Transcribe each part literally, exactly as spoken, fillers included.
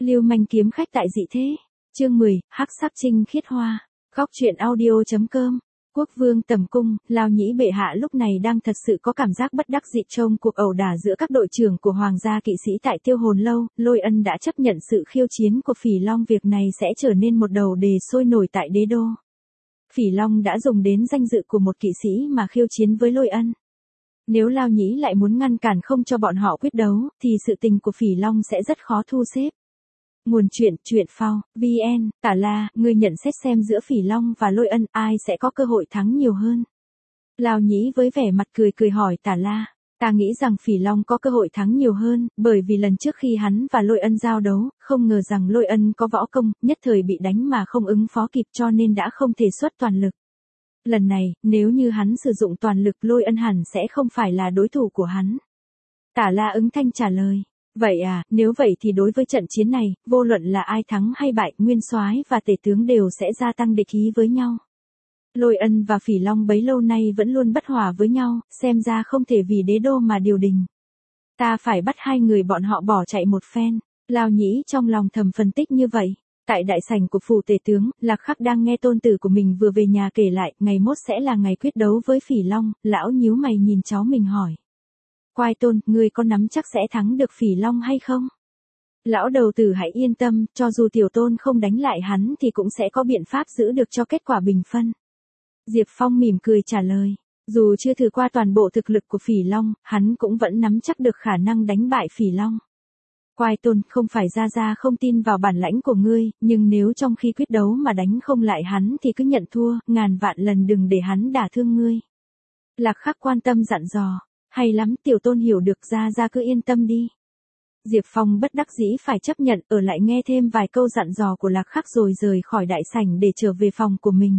Lưu manh kiếm khách tại dị thế. Chương mười, hắc sắc trinh khiết hoa. Góc truyện audio.com. Quốc vương tầm cung, Lao Nhĩ bệ hạ lúc này đang thật sự có cảm giác bất đắc dĩ trông cuộc ẩu đả giữa các đội trưởng của hoàng gia kỵ sĩ tại Tiêu Hồn Lâu. Lôi Ân đã chấp nhận sự khiêu chiến của Phỉ Long, việc này sẽ trở nên một đầu đề sôi nổi tại đế đô. Phỉ Long đã dùng đến danh dự của một kỵ sĩ mà khiêu chiến với Lôi Ân. Nếu Lao Nhĩ lại muốn ngăn cản không cho bọn họ quyết đấu, thì sự tình của Phỉ Long sẽ rất khó thu xếp. Nguồn truyện, truyện phao, vn, Tả La, ngươi nhận xét xem giữa Phỉ Long và Lôi Ân ai sẽ có cơ hội thắng nhiều hơn. Lao Nhĩ với vẻ mặt cười cười hỏi Tả La, ta nghĩ rằng Phỉ Long có cơ hội thắng nhiều hơn, bởi vì lần trước khi hắn và Lôi Ân giao đấu, không ngờ rằng Lôi Ân có võ công, nhất thời bị đánh mà không ứng phó kịp cho nên đã không thể xuất toàn lực. Lần này, nếu như hắn sử dụng toàn lực, Lôi Ân hẳn sẽ không phải là đối thủ của hắn. Tả La ứng thanh trả lời. Vậy à, nếu vậy thì đối với trận chiến này, vô luận là ai thắng hay bại, nguyên soái và tể tướng đều sẽ gia tăng địch ý với nhau. Lôi Ân và Phỉ Long bấy lâu nay vẫn luôn bất hòa với nhau, xem ra không thể vì đế đô mà điều đình. Ta phải bắt hai người bọn họ bỏ chạy một phen. Lao Nhĩ trong lòng thầm phân tích như vậy. Tại đại sảnh của phủ tể tướng, Lạc Khắc đang nghe tôn tử của mình vừa về nhà kể lại, ngày mốt sẽ là ngày quyết đấu với Phỉ Long. Lão nhíu mày nhìn cháu mình hỏi. Quai Tôn, ngươi có nắm chắc sẽ thắng được Phỉ Long hay không? Lão đầu tử hãy yên tâm, cho dù tiểu tôn không đánh lại hắn thì cũng sẽ có biện pháp giữ được cho kết quả bình phân. Diệp Phong mỉm cười trả lời. Dù chưa thử qua toàn bộ thực lực của Phỉ Long, hắn cũng vẫn nắm chắc được khả năng đánh bại Phỉ Long. Quai Tôn, không phải Gia Gia không tin vào bản lãnh của ngươi, nhưng nếu trong khi quyết đấu mà đánh không lại hắn thì cứ nhận thua, ngàn vạn lần đừng để hắn đả thương ngươi. Lạc Khắc quan tâm dặn dò. Hay lắm, tiểu tôn hiểu được, Gia Gia cứ yên tâm đi. Diệp Phong bất đắc dĩ phải chấp nhận ở lại nghe thêm vài câu dặn dò của Lạc Khắc rồi rời khỏi đại sảnh để trở về phòng của mình.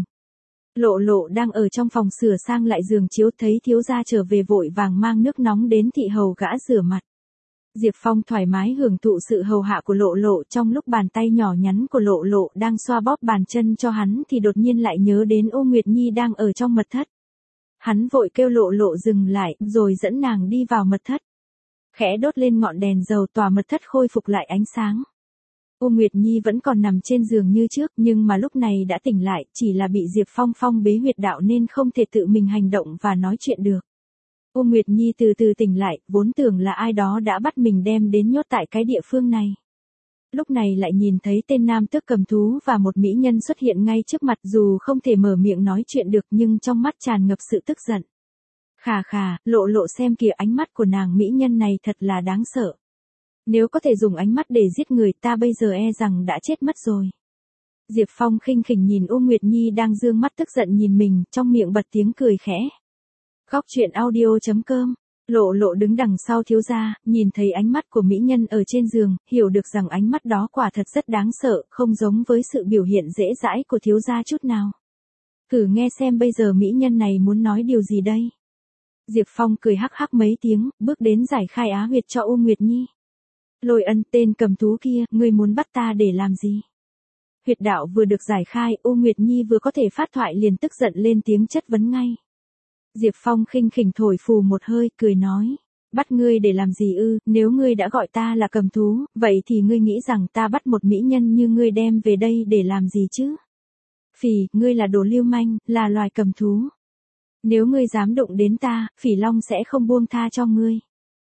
Lộ Lộ đang ở trong phòng sửa sang lại giường chiếu, thấy thiếu gia trở về vội vàng mang nước nóng đến thị hầu gã rửa mặt. Diệp Phong thoải mái hưởng thụ sự hầu hạ của Lộ Lộ, trong lúc bàn tay nhỏ nhắn của Lộ Lộ đang xoa bóp bàn chân cho hắn thì đột nhiên lại nhớ đến Ô Nguyệt Nhi đang ở trong mật thất. Hắn vội kêu Lộ Lộ dừng lại, rồi dẫn nàng đi vào mật thất. Khẽ đốt lên ngọn đèn dầu, tòa mật thất khôi phục lại ánh sáng. Ô Nguyệt Nhi vẫn còn nằm trên giường như trước, nhưng mà lúc này đã tỉnh lại, chỉ là bị Diệp Phong phong bế huyệt đạo nên không thể tự mình hành động và nói chuyện được. Ô Nguyệt Nhi từ từ tỉnh lại, vốn tưởng là ai đó đã bắt mình đem đến nhốt tại cái địa phương này. Lúc này lại nhìn thấy tên nam tước cầm thú và một mỹ nhân xuất hiện ngay trước mặt, dù không thể mở miệng nói chuyện được nhưng trong mắt tràn ngập sự tức giận. Khà khà, Lộ Lộ xem kìa, ánh mắt của nàng mỹ nhân này thật là đáng sợ. Nếu có thể dùng ánh mắt để giết người, ta bây giờ e rằng đã chết mất rồi. Diệp Phong khinh khỉnh nhìn Ô Nguyệt Nhi đang dương mắt tức giận nhìn mình, trong miệng bật tiếng cười khẽ. Góc truyện audio.com. Lộ Lộ đứng đằng sau thiếu gia, nhìn thấy ánh mắt của mỹ nhân ở trên giường, hiểu được rằng ánh mắt đó quả thật rất đáng sợ, không giống với sự biểu hiện dễ dãi của thiếu gia chút nào. Thử nghe xem bây giờ mỹ nhân này muốn nói điều gì đây. Diệp Phong cười hắc hắc mấy tiếng, bước đến giải khai á huyệt cho Ô Nguyệt Nhi. Lôi Ân, tên cầm thú kia, ngươi muốn bắt ta để làm gì? Huyệt đạo vừa được giải khai, Ô Nguyệt Nhi vừa có thể phát thoại liền tức giận lên tiếng chất vấn ngay. Diệp Phong khinh khỉnh thổi phù một hơi, cười nói. Bắt ngươi để làm gì ư, nếu ngươi đã gọi ta là cầm thú, vậy thì ngươi nghĩ rằng ta bắt một mỹ nhân như ngươi đem về đây để làm gì chứ? Phỉ, ngươi là đồ lưu manh, là loài cầm thú. Nếu ngươi dám đụng đến ta, Phỉ Long sẽ không buông tha cho ngươi.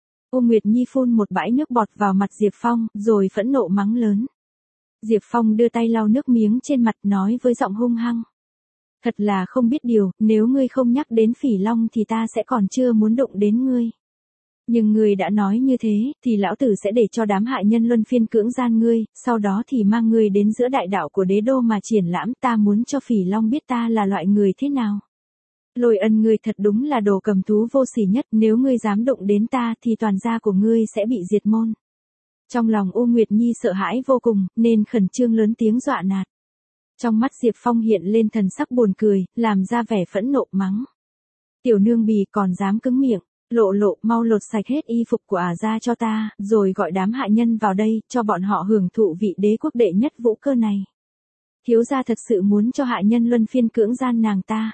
Ô Nguyệt Nhi phun một bãi nước bọt vào mặt Diệp Phong, rồi phẫn nộ mắng lớn. Diệp Phong đưa tay lau nước miếng trên mặt, nói với giọng hung hăng. Thật là không biết điều, nếu ngươi không nhắc đến Phỉ Long thì ta sẽ còn chưa muốn đụng đến ngươi. Nhưng ngươi đã nói như thế, thì lão tử sẽ để cho đám hại nhân luân phiên cưỡng gian ngươi, sau đó thì mang ngươi đến giữa đại đạo của đế đô mà triển lãm, ta muốn cho Phỉ Long biết ta là loại người thế nào. Lôi Ân, ngươi thật đúng là đồ cầm thú vô sỉ nhất, nếu ngươi dám đụng đến ta thì toàn gia của ngươi sẽ bị diệt môn. Trong lòng Ô Nguyệt Nhi sợ hãi vô cùng, nên khẩn trương lớn tiếng dọa nạt. Trong mắt Diệp Phong hiện lên thần sắc buồn cười, làm ra vẻ phẫn nộ mắng. Tiểu nương bì còn dám cứng miệng, Lộ Lộ, mau lột sạch hết y phục của ả ra cho ta, rồi gọi đám hạ nhân vào đây, cho bọn họ hưởng thụ vị đế quốc đệ nhất vũ cơ này. Thiếu gia thật sự muốn cho hạ nhân luân phiên cưỡng gian nàng ta.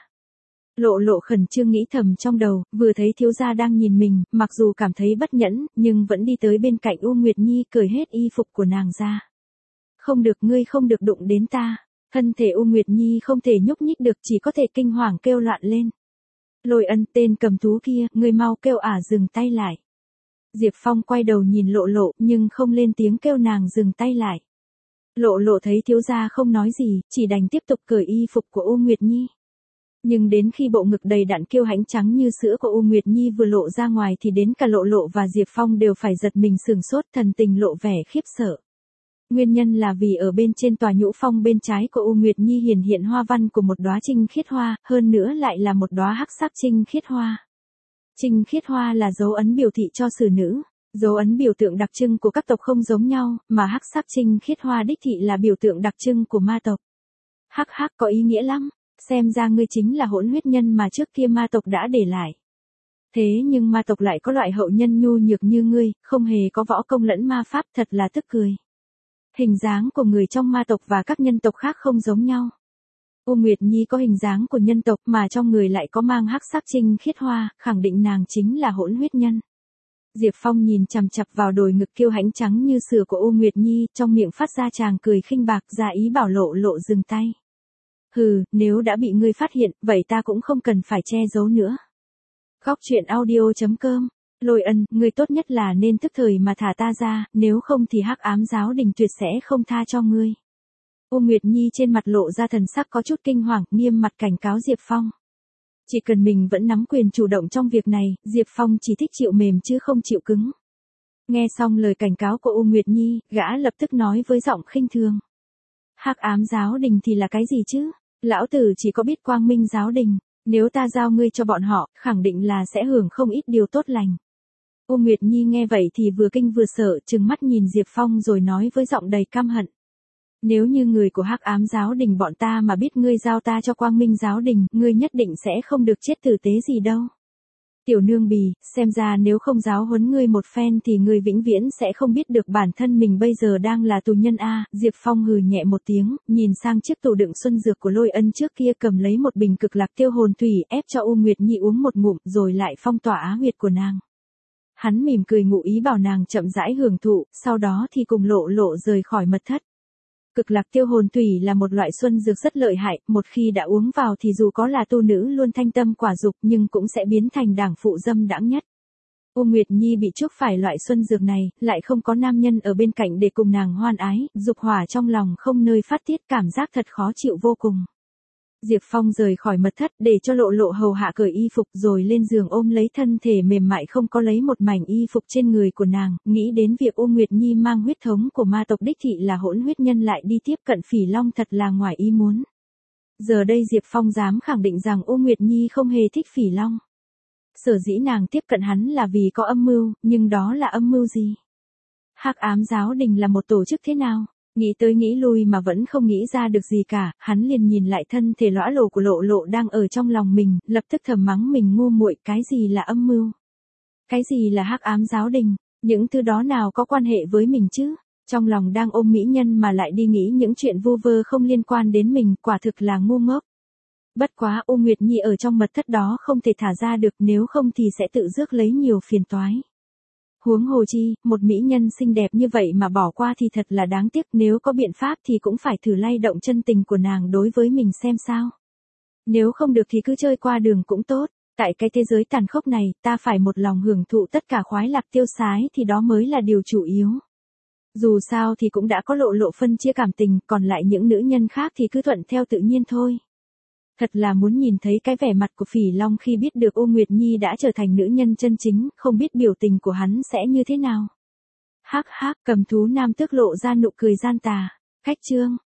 Lộ Lộ khẩn trương nghĩ thầm trong đầu, vừa thấy thiếu gia đang nhìn mình, mặc dù cảm thấy bất nhẫn, nhưng vẫn đi tới bên cạnh U Nguyệt Nhi cởi hết y phục của nàng ra. Không được, ngươi không được đụng đến ta. Thân thể U Nguyệt Nhi không thể nhúc nhích được, chỉ có thể kinh hoàng kêu loạn lên. Lôi Ân, tên cầm thú kia, ngươi mau kêu ả dừng tay lại. Diệp Phong quay đầu nhìn Lộ Lộ, nhưng không lên tiếng kêu nàng dừng tay lại. Lộ Lộ thấy thiếu gia không nói gì, chỉ đành tiếp tục cởi y phục của U Nguyệt Nhi. Nhưng đến khi bộ ngực đầy đặn kiêu hãnh trắng như sữa của U Nguyệt Nhi vừa lộ ra ngoài thì đến cả Lộ Lộ và Diệp Phong đều phải giật mình sửng sốt, thần tình lộ vẻ khiếp sợ. Nguyên nhân là vì ở bên trên tòa nhũ phong bên trái của U Nguyệt Nhi hiển hiện hoa văn của một đóa trinh khiết hoa, hơn nữa lại là một đóa hắc sắc trinh khiết hoa. Trinh khiết hoa là dấu ấn biểu thị cho xử nữ, dấu ấn biểu tượng đặc trưng của các tộc không giống nhau, mà hắc sắc trinh khiết hoa đích thị là biểu tượng đặc trưng của ma tộc. Hắc hắc có ý nghĩa lắm, xem ra ngươi chính là hỗn huyết nhân mà trước kia ma tộc đã để lại. Thế nhưng ma tộc lại có loại hậu nhân nhu nhược như ngươi, không hề có võ công lẫn ma pháp, thật là tức cười. Hình dáng của người trong ma tộc và các nhân tộc khác không giống nhau. U Nguyệt Nhi có hình dáng của nhân tộc mà trong người lại có mang hắc sắc trinh khiết hoa, khẳng định nàng chính là hỗn huyết nhân. Diệp Phong nhìn chằm chằm vào đồi ngực kiêu hãnh trắng như sữa của U Nguyệt Nhi, trong miệng phát ra tràng cười khinh bạc, ra ý bảo Lộ Lộ dừng tay. Hừ, nếu đã bị ngươi phát hiện, vậy ta cũng không cần phải che giấu nữa. Góc truyện audio chấm com. Lôi Ân, ngươi tốt nhất là nên tức thời mà thả ta ra, nếu không thì Hắc Ám Giáo Đình tuyệt sẽ không tha cho ngươi. U Nguyệt Nhi trên mặt lộ ra thần sắc có chút kinh hoàng, nghiêm mặt cảnh cáo Diệp Phong. Chỉ cần mình vẫn nắm quyền chủ động trong việc này, Diệp Phong chỉ thích chịu mềm chứ không chịu cứng. Nghe xong lời cảnh cáo của U Nguyệt Nhi, gã lập tức nói với giọng khinh thường. Hắc Ám Giáo Đình thì là cái gì chứ? Lão tử chỉ có biết Quang Minh Giáo Đình, nếu ta giao ngươi cho bọn họ, khẳng định là sẽ hưởng không ít điều tốt lành. U Nguyệt Nhi nghe vậy thì vừa kinh vừa sợ, trừng mắt nhìn Diệp Phong rồi nói với giọng đầy căm hận. Nếu như người của Hắc Ám Giáo Đình bọn ta mà biết ngươi giao ta cho Quang Minh Giáo Đình, ngươi nhất định sẽ không được chết tử tế gì đâu. Tiểu nương bì, xem ra nếu không giáo huấn ngươi một phen thì ngươi vĩnh viễn sẽ không biết được bản thân mình bây giờ đang là tù nhân a. Diệp Phong hừ nhẹ một tiếng, nhìn sang chiếc tủ đựng xuân dược của Lôi Ân trước kia, cầm lấy một bình cực lạc tiêu hồn thủy, ép cho U Nguyệt Nhi uống một ngụm, rồi lại phong tỏa á huyệt của nàng. Hắn mỉm cười ngụ ý bảo nàng chậm rãi hưởng thụ, sau đó thì cùng Lộ Lộ rời khỏi mật thất. Cực lạc tiêu hồn thủy là một loại xuân dược rất lợi hại, một khi đã uống vào thì dù có là tu nữ luôn thanh tâm quả dục nhưng cũng sẽ biến thành đảng phụ dâm đãng nhất. U Nguyệt Nhi bị chuốc phải loại xuân dược này, lại không có nam nhân ở bên cạnh để cùng nàng hoan ái, dục hỏa trong lòng không nơi phát tiết, cảm giác thật khó chịu vô cùng. Diệp Phong rời khỏi mật thất để cho Lộ Lộ hầu hạ cởi y phục rồi lên giường ôm lấy thân thể mềm mại không có lấy một mảnh y phục trên người của nàng, nghĩ đến việc U Nguyệt Nhi mang huyết thống của ma tộc đích thị là hỗn huyết nhân lại đi tiếp cận Phỉ Long thật là ngoài ý muốn. Giờ đây Diệp Phong dám khẳng định rằng U Nguyệt Nhi không hề thích Phỉ Long. Sở dĩ nàng tiếp cận hắn là vì có âm mưu, nhưng đó là âm mưu gì? Hắc Ám Giáo Đình là một tổ chức thế nào? Nghĩ tới nghĩ lui mà vẫn không nghĩ ra được gì cả, hắn liền nhìn lại thân thể lõa lồ của Lộ Lộ đang ở trong lòng mình, lập tức thầm mắng mình ngu muội, cái gì là âm mưu? Cái gì là Hắc Ám Giáo Đình? Những thứ đó nào có quan hệ với mình chứ? Trong lòng đang ôm mỹ nhân mà lại đi nghĩ những chuyện vu vơ không liên quan đến mình, quả thực là ngu ngốc. Bất quá U Nguyệt Nhi ở trong mật thất đó không thể thả ra được, nếu không thì sẽ tự rước lấy nhiều phiền toái. Huống hồ chi, một mỹ nhân xinh đẹp như vậy mà bỏ qua thì thật là đáng tiếc, nếu có biện pháp thì cũng phải thử lay động chân tình của nàng đối với mình xem sao. Nếu không được thì cứ chơi qua đường cũng tốt, tại cái thế giới tàn khốc này, ta phải một lòng hưởng thụ tất cả khoái lạc tiêu sái thì đó mới là điều chủ yếu. Dù sao thì cũng đã có Lộ Lộ phân chia cảm tình, còn lại những nữ nhân khác thì cứ thuận theo tự nhiên thôi. Thật là muốn nhìn thấy cái vẻ mặt của Phỉ Long khi biết được U Nguyệt Nhi đã trở thành nữ nhân chân chính, không biết biểu tình của hắn sẽ như thế nào. Hắc hắc, cầm thú nam tước lộ ra nụ cười gian tà. Khách chương.